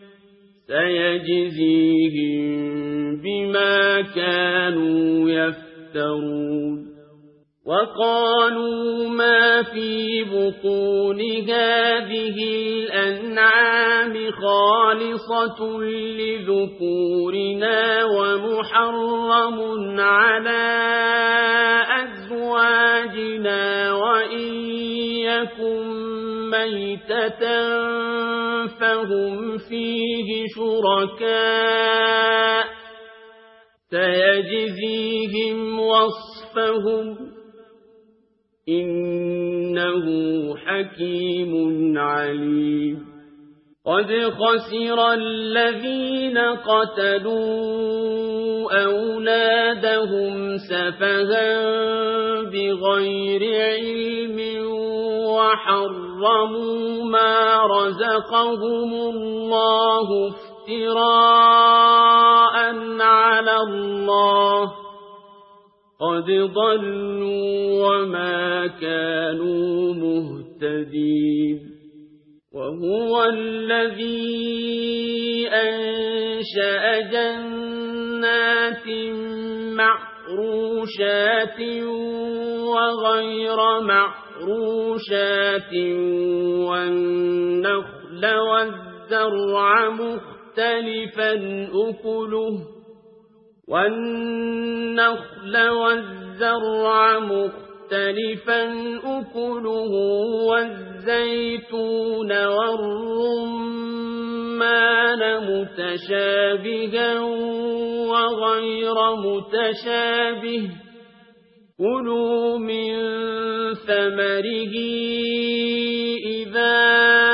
سيجزيهم بما كانوا يفترون وقالوا ما في بطون هذه الأنعام خالصة لذكورنا ومحرم على أزواجنا وإن يكن ميتة ميتة فهم فيه شركاء سيجزيهم وصفهم إنه حكيم عليم قد خسر الذين قتلوا أولادهم سفها بغير علم وحرموا ما رزقهم الله افتراء على الله قد ضلوا وما كانوا مهتدين وهو الذي أنشأ جنات معروشات وغير معروشات والنخل والزرع مختلفا أكله والزيتون والرمان متشابها وغير متشابه كلوا من ثمره إذا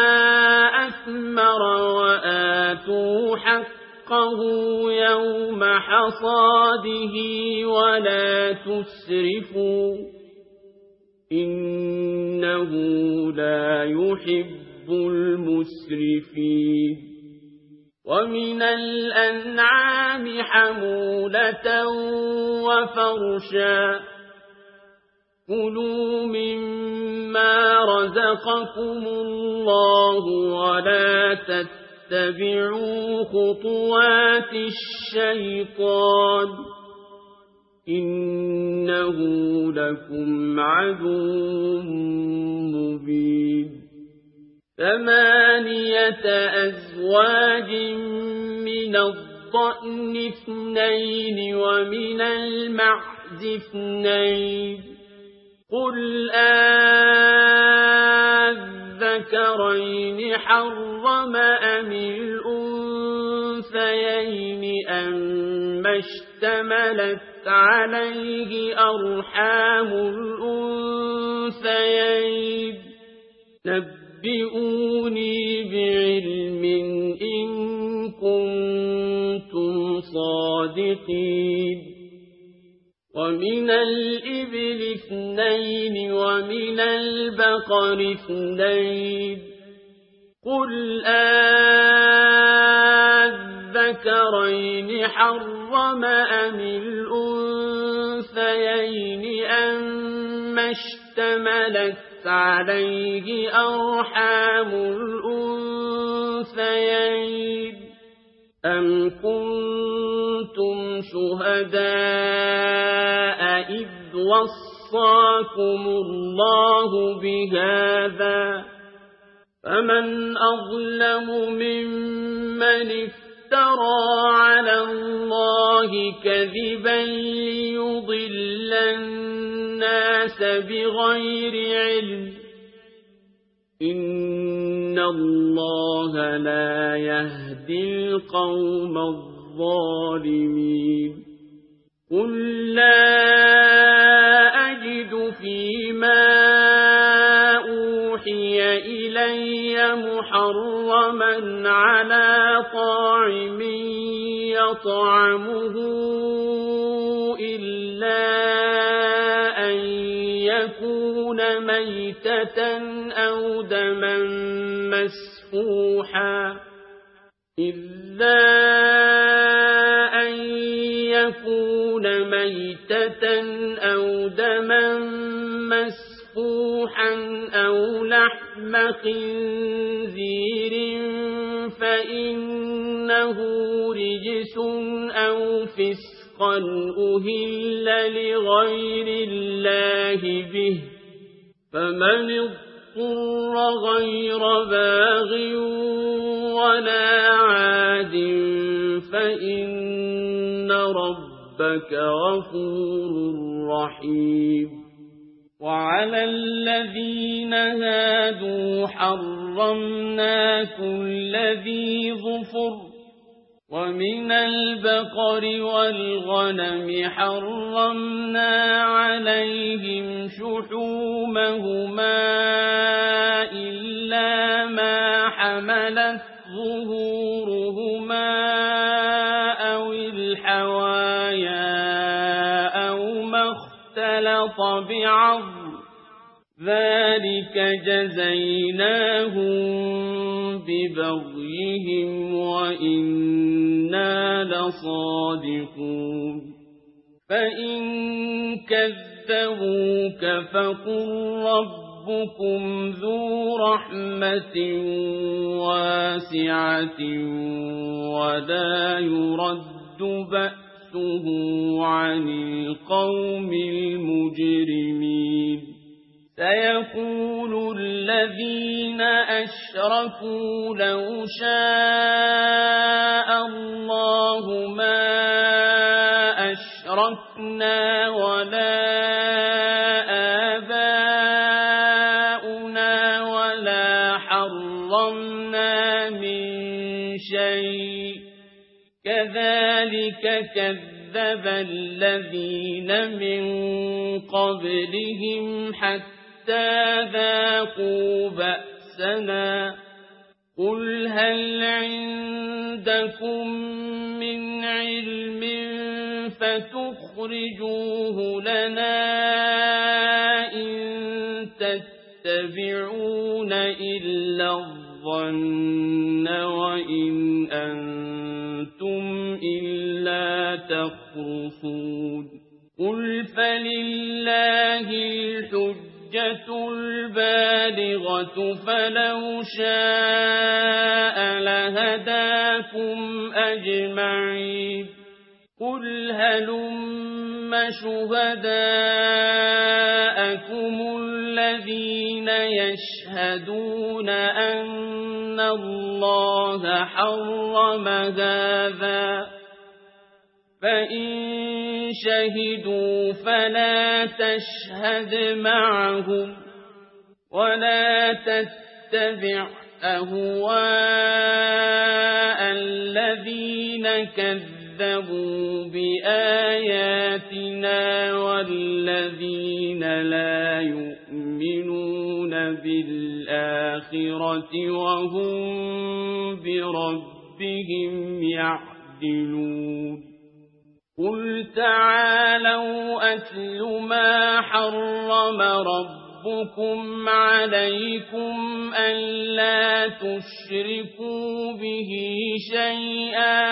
أثمر وآتوا حقه يوم حصاده ولا تسرفوا إنه لا يحب المسرفين ومن الأنعام حمولة وفرشا كلوا مما رزقكم الله ولا تتبعوا خطوات الشيطان إنه لكم عدو مبين 8 أزواج من الضأن 2 ومن المعز 2 قل أذكرين حرم أم الأنثيين أما اشتملت عليه أرحام الأنثيين نبئوني بعلم إن كنتم صادقين ومن الإبل 2 ومن البقر 2 قل أذكرين حرم أم الأنثيين أما اشتملت عليه أرحام الأنثيين أم كنتم شهداء إذ وصاكم الله بهذا فمن أظلم ممن افترى على الله كذبا ليضل الناس بغير علم إن الله لا يهدي القوم الظالمين قل لا أجد فيما أوحي إلي محرما على طاعم يطعمه إلا أن يكون ميتة أو دما مسفوحا أو دما مسفوحا أو لحم خنزير فإنه رجس أو فسقا أهل لغير الله به فمن اضطر غير باغ ولا عاد فإن ربك غفور رحيم وعلى الذين هادوا حرمنا كل ذي ظفر ومن البقر والغنم حرمنا عليهم شحومهما إلا ما حملت ظهورهما أو الحوايا أو ما اختلط بعظم ذلك جزيناهم ببغيهم وإنا لصادقون فإن كذبوك فقل ربكم ذو رحمة واسعة ولا يرد بأسه عن القوم المجرمين سيقول الذين أشركوا لو شاء الله ما أشركنا ولا آباؤنا ولا حرمنا من شيء كذلك كذب الذين من قبلهم حتى ذاقوا بأسنا قل هل عندكم من علم فتخرجوه لنا إن تتبعون إلا الظن وإن أنتم إلا تخرصون قل فلله الحجة البالغة فلو شاء لهداكم أجمعين قل هلم شهداءكم الذين يشهدون أن الله حرم هذا فإن شهدوا فلا تشهد معهم ولا تتبع أهواء الذين كذبوا بآياتنا والذين لا يؤمنون بالآخرة وهم بربهم يعدلون قل تعالوا أتل ما حرم ربكم عليكم ألا تشركوا به شيئا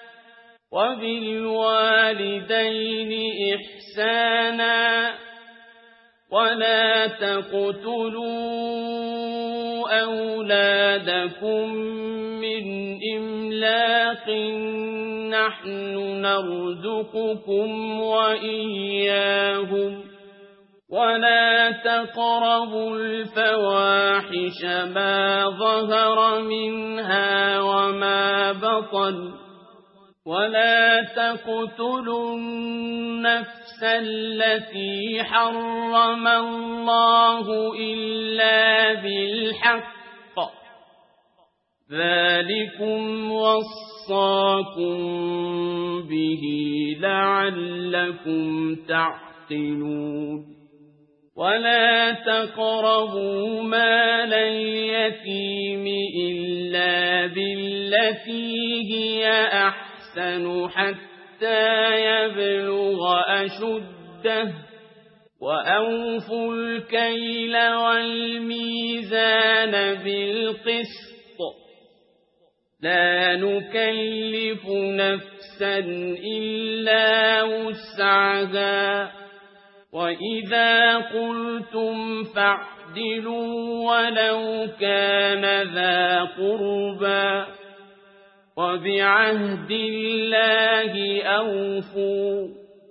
وبالوالدين إحسانا ولا تقتلوا أولادكم من إملاق نحن نرزقكم وإياهم ولا تقربوا الفواحش ما ظهر منها وما بطن ولا تقتلوا النفس التي حرم الله إلا بالحق ذلكم وصاكم به لعلكم تعقلون ولا تقربوا مال اليتيم إلا بالتي هي أحسن حتى يبلغ أشده وأوفوا الكيل والميزان بالقسط لا نكلف نفسا إلا وسعها وإذا قلتم فاعدلوا ولو كان ذا قربى وبعهد الله أوفوا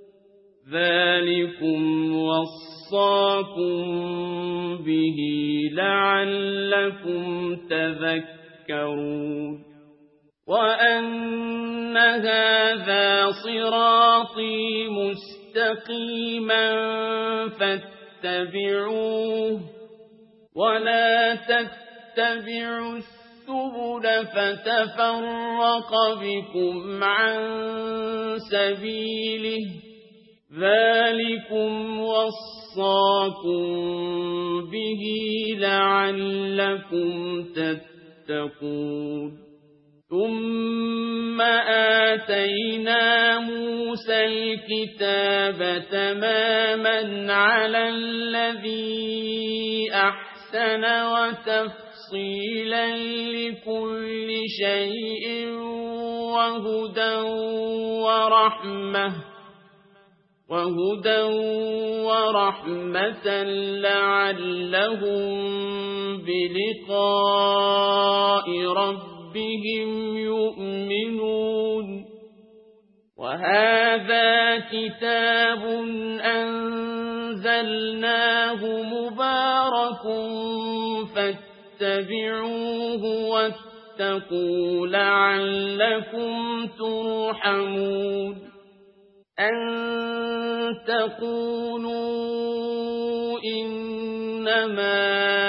ذلكم وصاكم به لعلكم تذكرون وأن هذا صراطي مستقيما تتبعوا السبل فتفرق بكم عن سبيله ذلكم وصاكم به لعلكم تتقون ثم آتينا موسى الكتاب تماما على الذي أحسن وتفصيلا لكل شيء وهدى ورحمة لعلهم بلقاء ربهم يؤمنون وهذا كتاب أنزلناه مبارك فاتبعوه واتقوا لعلكم ترحمون أن تقولوا إنما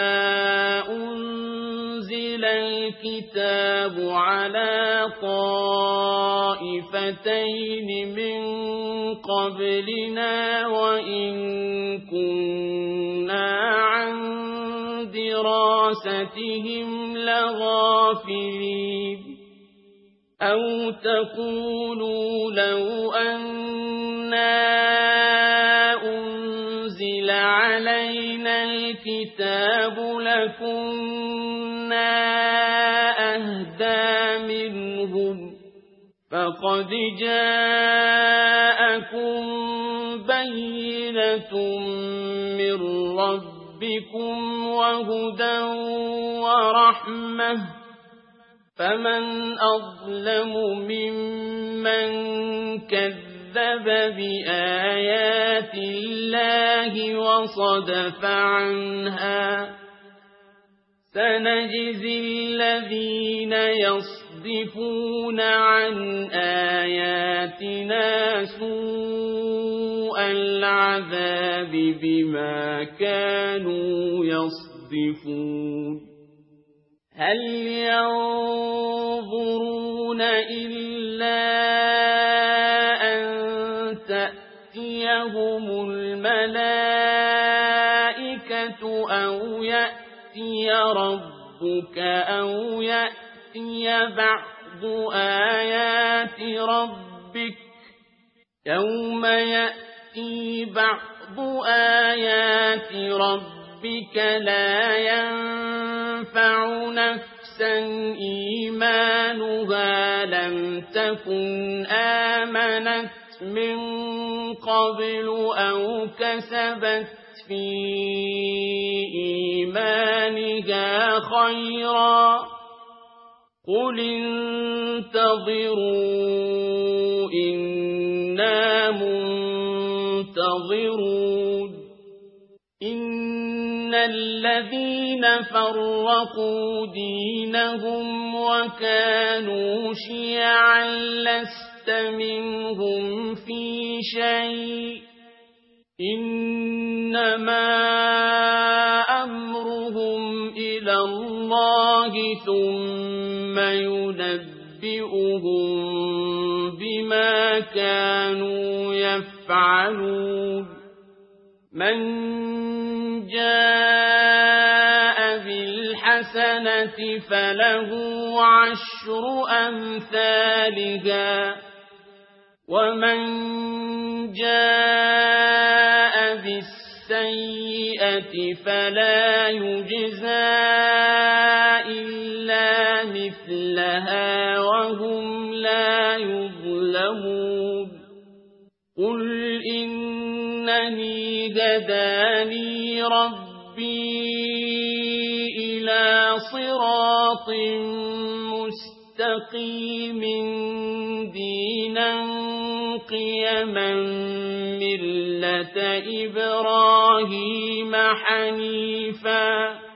أنزل الكتاب على طائفتين من قبلنا وإن كنا عن دراستهم لغافلين أو تقولوا لو أنا أنزل علينا الكتاب لكنا أهدى منهم فقد جاءكم بينة من ربكم وهدى ورحمة فمن أظلم ممن كذب بآيات الله وصدف عنها سنجزي الذين يصدفون عن آياتنا سوء العذاب بما كانوا يصدفون هل ينظرون إلا أن تأتيهم الملائكة أو يأتي ربك أو يأتي بعض آيات ربك يوم يأتي بعض آيات ربك لا ينفع نفسا إيمانها لم تكن آمنت من قبل أو كسبت في إيمانها خيرا قل انتظروا إنا منتظرون إن الذين فرقوا دينهم وكانوا شيعا لست منهم في شيء إنما أمرهم إلى الله ثم ينبئهم بما كانوا يفعلون من جاء بالحسنة فله عشر أمثالها ومن جاء بالسيئة فلا يجزى إلا مثلها وهم لا يظلمون قل إنني هداني ربي إلى صراط مستقيم دينا قيما ملة إبراهيم حنيفا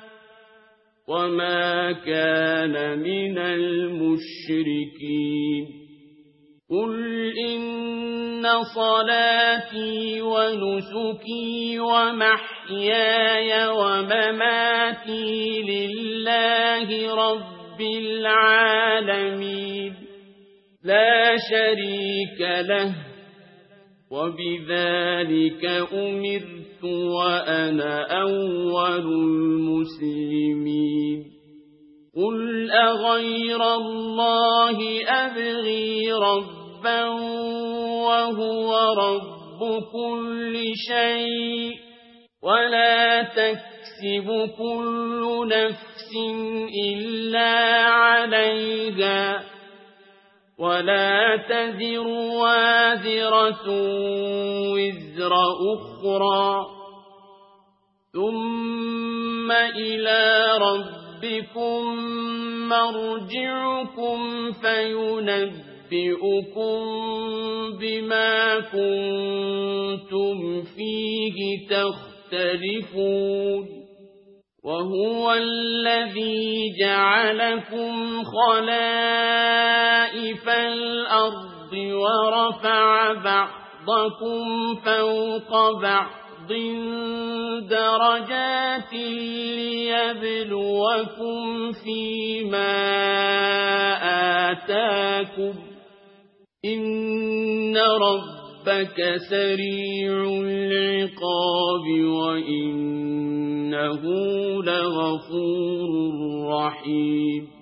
وما كان من المشركين قل إن صلاتي ونسكي ومحياي ومحياي ومماتي لله رب العالمين لا شريك له وبذلك أمرت وأنا أول المسلمين قل أغير الله أبغي ربا وهو رب كل شيء ولا تكسب كل نفس إلا عليها ولا تزر وازرة وزر أخرى ثم إلى ربكم مرجعكم فينبئكم بما كنتم فيه تختلفون وهو الذي جعلكم خلائف الأرض ورفع بعضكم فوق بعض درجات ليبلوكم فيما آتاكم إن ربك سريع العقاب وإنه لغفور رحيم